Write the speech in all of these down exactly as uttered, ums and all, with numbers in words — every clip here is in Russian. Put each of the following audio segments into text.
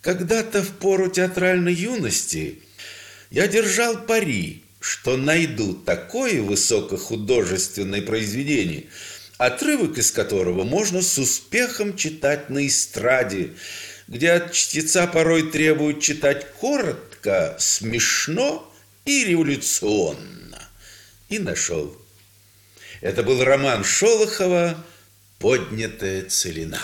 Когда-то в пору театральной юности я держал пари, что найду такое высокохудожественное произведение, отрывок из которого можно с успехом читать на эстраде, где от чтеца порой требуют читать коротко, смешно и революционно. И нашел. Это был роман Шолохова «Поднятая целина».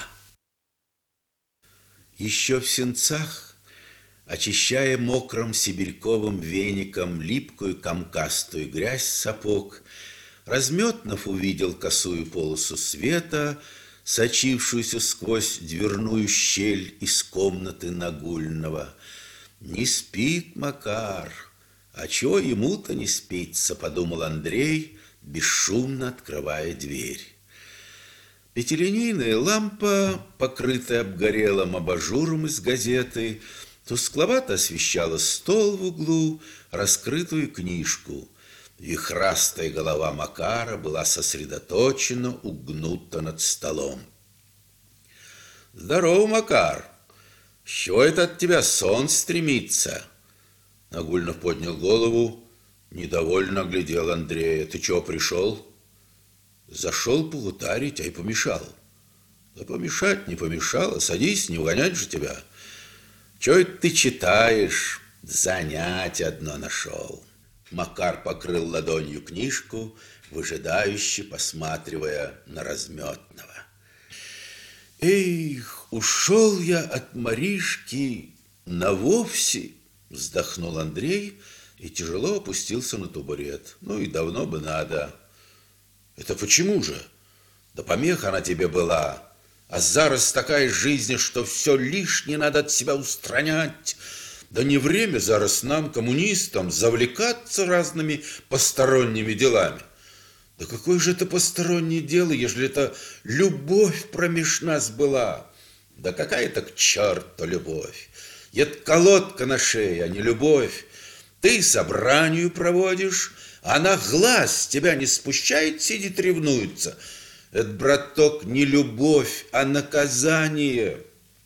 Еще в сенцах, очищая мокрым сибирьковым веником липкую комкастую грязь сапог, Разметнов увидел косую полосу света, сочившуюся сквозь дверную щель из комнаты Нагульного. «Не спит Макар, а чего ему-то не спится?» — подумал Андрей, бесшумно открывая дверь. Пятилинейная лампа, покрытая обгорелым абажуром из газеты, тускловато освещала стол в углу, раскрытую книжку. Вихрастая голова Макара была сосредоточенно угнута над столом. «Здорово, Макар! С чего это от тебя сон стремится?» Нагульнов поднял голову, недовольно оглядел Андрея. «Ты чего пришел?» «Зашел погутарить, а и помешал». «Да помешать не помешало. Садись, не угонять же тебя. Чего это ты читаешь? Занять одно нашел». Макар покрыл ладонью книжку, выжидающе посматривая на Разметного. «Эх, ушел я от Маришки навовсе!» — вздохнул Андрей и тяжело опустился на табурет. «Ну и давно бы надо». «Это почему же? Да помеха она тебе была. А зараз такая жизнь, что все лишнее надо от себя устранять. Да не время зараз нам, коммунистам, завлекаться разными посторонними делами». «Да какое же это постороннее дело, ежели это любовь промеж нас была?» «Да какая-то к черту любовь! Это колодка на шее, а не любовь. Ты собранию проводишь, а она глаз с тебя не спущает, сидит, ревнуется. Это, браток, не любовь, а наказание».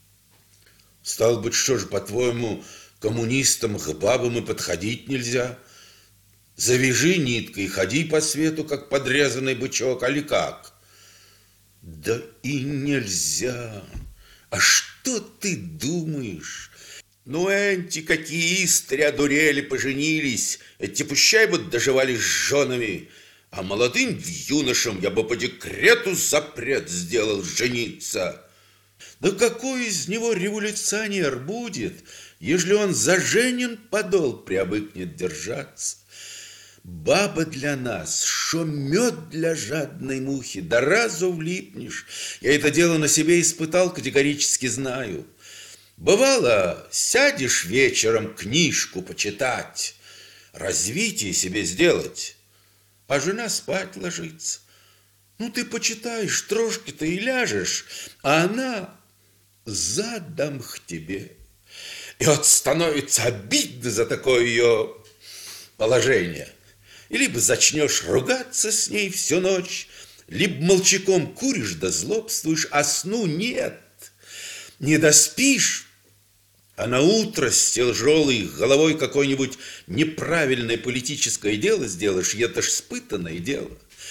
«Стало быть, что же, по-твоему, коммунистам к бабам и подходить нельзя? Завяжи ниткой и ходи по свету, как подрезанный бычок, али как?» «Да и нельзя. А что ты думаешь? Ну, энти какие истори одурели, поженились, эти пущай бы доживали с женами, а молодым юношам я бы по декрету запрет сделал жениться». «Да какой из него революционер будет, ежели он заженен подол приобыкнет держаться? Баба для нас, шо мед для жадной мухи, да разу влипнешь. Я это дело на себе испытал, категорически знаю. Бывало, сядешь вечером книжку почитать, развитие себе сделать, а жена спать ложится. Ну, ты почитаешь трошки-то и ляжешь, а она задом к тебе. И вот становится обидно за такое ее положение. И либо зачнешь ругаться с ней всю ночь, либо молчаком куришь да злобствуешь, а сну нет. Не доспишь, а на утро с тяжелой головой какое-нибудь неправильное политическое дело сделаешь, и это ж испытанное дело.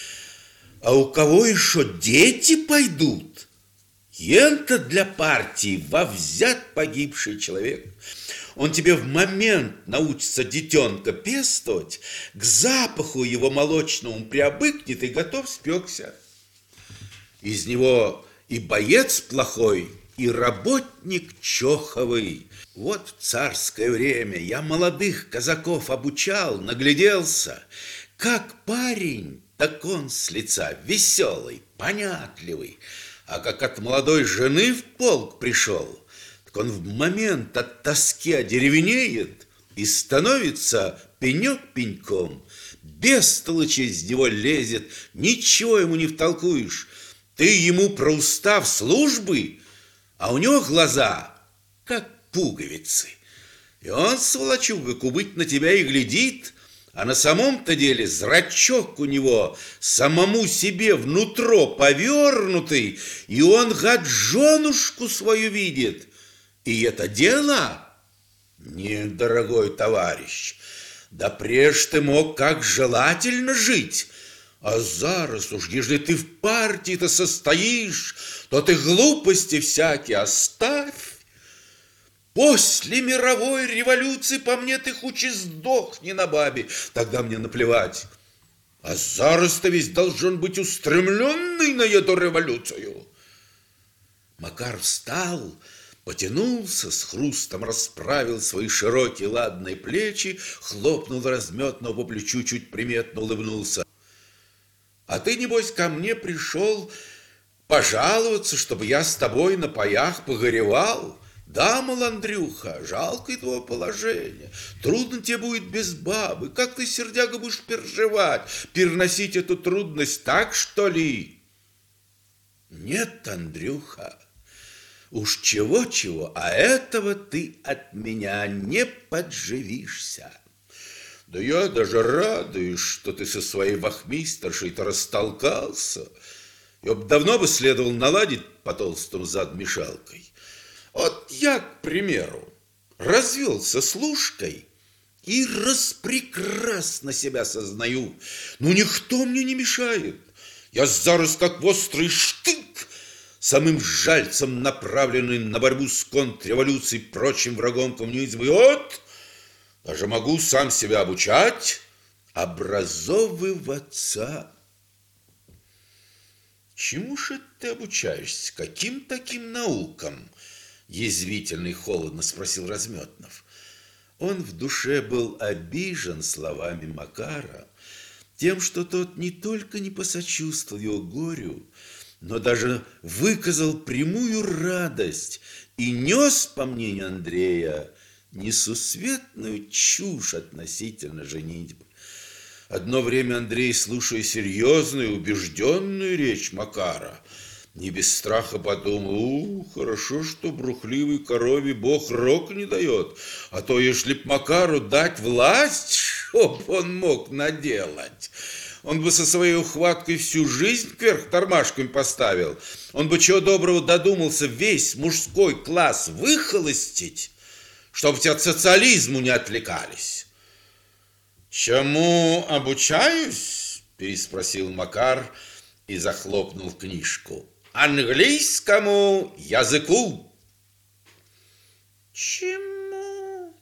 А у кого еще дети пойдут? Ента для партии вовзят погибший человек. Он тебе в момент научится детенка пестовать, к запаху его молочному приобыкнет и готов спекся. Из него и боец плохой, и работник чоховый. Вот в царское время я молодых казаков обучал, нагляделся. Как парень, так он с лица веселый, понятливый. А как от молодой жены в полк пришел, так он в момент от тоски одеревенеет и становится пенек пеньком. Бестолочь из него лезет, ничего ему не втолкуешь. Ты ему про устав службы, а у него глаза как пуговицы. И он, сволочуга, кубыть на тебя и глядит, а на самом-то деле зрачок у него самому себе внутро повернутый, и он, гад, женушку свою видит. И это дело? Нет, дорогой товарищ, да преж ты мог как желательно жить. А зараз уж, ежели ты в партии-то состоишь, то ты глупости всякие оставь. После мировой революции по мне ты хоть и сдохни на бабе, тогда мне наплевать. А зараз ты весь должен быть устремленный на эту революцию. Макар встал, потянулся, с хрустом расправил свои широкие ладные плечи, хлопнул разметно по плечу, чуть приметно улыбнулся. А ты, небось, ко мне пришел пожаловаться, чтобы я с тобой на паях погоревал? Да, мол, Андрюха, жалко твое положение. Трудно тебе будет без бабы. Как ты, сердяга, будешь переживать, переносить эту трудность, так, что ли? Нет, Андрюха, уж чего-чего, а этого ты от меня не подживишься. Да я даже радуюсь, что ты со своей вахмистершей-то растолкался. Я бы давно бы следовал наладить по толстому зад мешалкой. Вот я, к примеру, развелся с Лушкой и распрекрасно себя сознаю. Ну, никто мне не мешает. Я зараз, как в острый штык, самым жальцем, направленный на борьбу с контрреволюцией, прочим врагом коммунизма. И вот даже могу сам себя обучать, образовываться. Чему же ты обучаешься? Каким таким наукам? Язвительно и холодно спросил Разметнов. Он в душе был обижен словами Макара, тем, что тот не только не посочувствовал его горю, но даже выказал прямую радость и нес, по мнению Андрея, несусветную чушь относительно женитьбы. Одно время Андрей, слушая серьезную, убежденную речь Макара, не без страха подумал: у, хорошо, что брухливой корове Бог рог не дает, а то, если б Макару дать власть, чтоб он мог наделать, он бы со своей ухваткой всю жизнь кверх тормашками поставил. Он бы чего доброго додумался весь мужской класс выхолостить, чтоб те от социализму не отвлекались. «Чему обучаюсь?» – переспросил Макар и захлопнул книжку. «Английскому языку». «Чему?»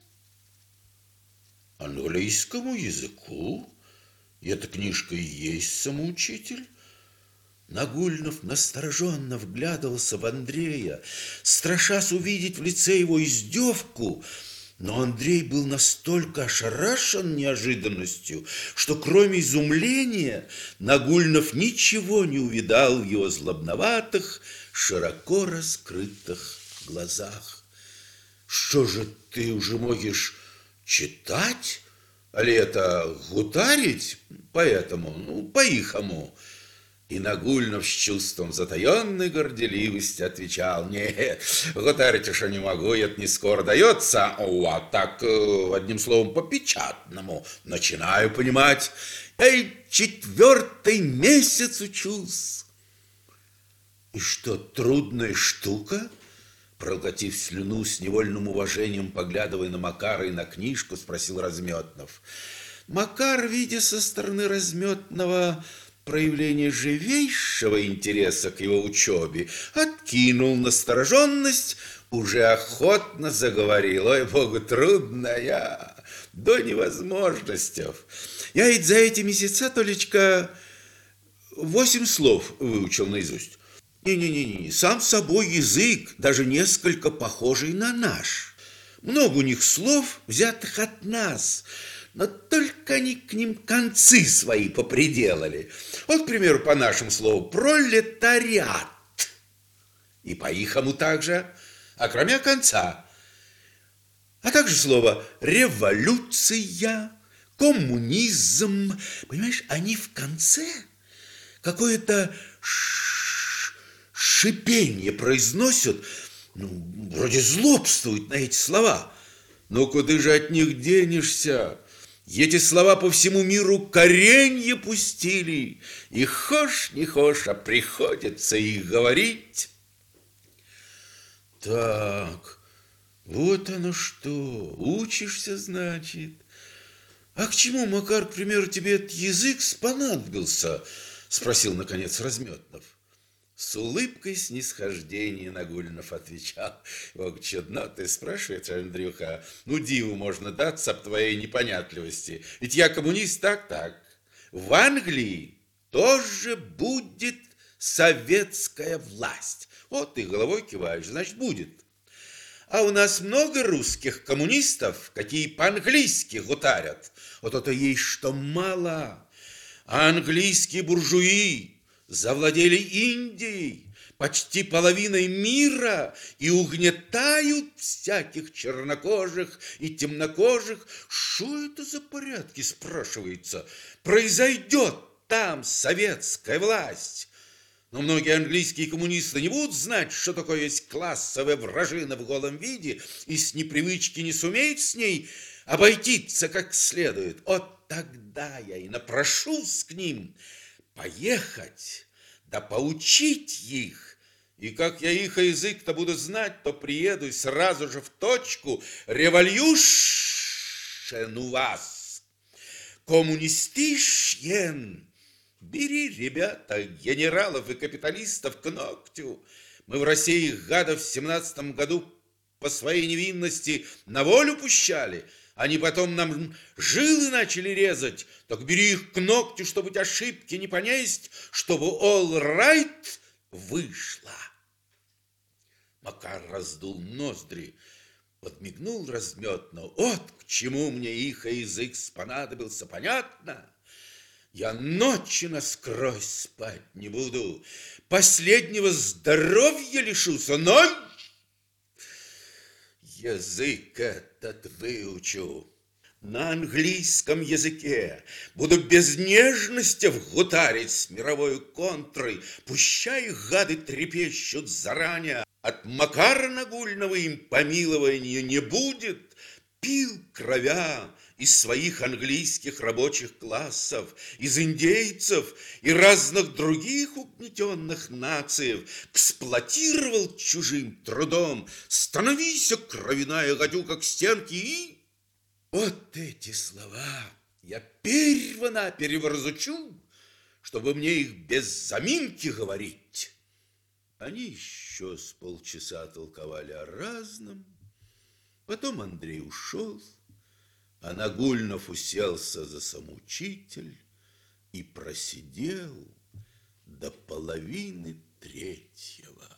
«Английскому языку? Эта книжка и есть самоучитель?» Нагульнов настороженно вглядывался в Андрея, страшась увидеть в лице его издевку, но Андрей был настолько ошарашен неожиданностью, что кроме изумления Нагульнов ничего не увидал в его злобноватых, широко раскрытых глазах. «Что же ты уже можешь читать? Али это гутарить по-этому, ну, по-ихому?» И Нагульнов с чувством затаенной горделивости отвечал: «Нет, гутарить уж не могу, это не скоро дается, а так, одним словом, по-печатному начинаю понимать. Эй, четвертый месяц учусь». «И что, трудная штука?» Проглотив слюну, с невольным уважением поглядывая на Макара и на книжку, спросил Разметнов. Макар, видя со стороны Разметного проявление живейшего интереса к его учебе, откинул настороженность, уже охотно заговорил: «Ой, Богу, трудная, до невозможностей. Я ведь за эти месяца, Толечка, восемь слов выучил наизусть. Не-не-не, сам собой язык, даже несколько похожий на наш. Много у них слов, взятых от нас, но только они к ним концы свои поприделали. Вот, к примеру, по нашему слову пролетариат. И по-ихому также, а кроме конца. А также слово революция, коммунизм. Понимаешь, они в конце какое-то шипение произносят, ну, вроде злобствуют на эти слова. Но куда же от них денешься? Эти слова по всему миру коренье пустили, и хошь не хошь, а приходится их говорить. Так, Вот оно что, учишься, значит. А к чему, Макар, к примеру, тебе этот язык спонадобился? Спросил, наконец, Разметнов. С улыбкой снисхождения Нагульнов отвечал: «Ох, чудно ты спрашиваешь, Андрюха. Ну, диву можно даться об твоей непонятливости. Ведь я коммунист, так-так. В Англии тоже будет советская власть. Вот ты головой киваешь, значит, будет. А у нас много русских коммунистов, какие по-английски гутарят. Вот это есть что мало. А английские буржуи завладели Индией, почти половиной мира, и угнетают всяких чернокожих и темнокожих. Что это за порядки, спрашивается? Произойдет там советская власть. Но многие английские коммунисты не будут знать, что такое есть классовая вражина в голом виде, и с непривычки не сумеют с ней обойтиться как следует. Вот тогда я и напрошусь к ним поехать, да поучить их. И как я их язык-то буду знать, то приеду и сразу же в точку: революшен у вас, коммунистишен. Бери, ребята, генералов и капиталистов к ногтю. Мы в России их гадов в семнадцатом году по своей невинности на волю пущали. Они потом нам жилы начали резать. Так бери их к ногтю, чтобы ошибки не понесть, чтобы all right вышло. Макар раздул ноздри, подмигнул Разметно. Вот к чему мне их язык спонадобился, понятно? Я ночи насквозь спать не буду, последнего здоровья лишусь, но язык этот выучу. На английском языке буду без нежности вгутарить с мировой контрой, пущай гады трепещут заранее. От Макара Нагульного им помилования не будет. Пил кровя из своих английских рабочих классов, из индейцев и разных других угнетенных наций, эксплуатировал чужим трудом. Становись, кровяная гадюка, к стенке, и... Вот эти слова я первона переворзучу, чтобы мне их без заминки говорить. Они еще с полчаса толковали о разном. Потом Андрей ушел, а Нагульнов уселся за самоучитель и просидел до половины третьего.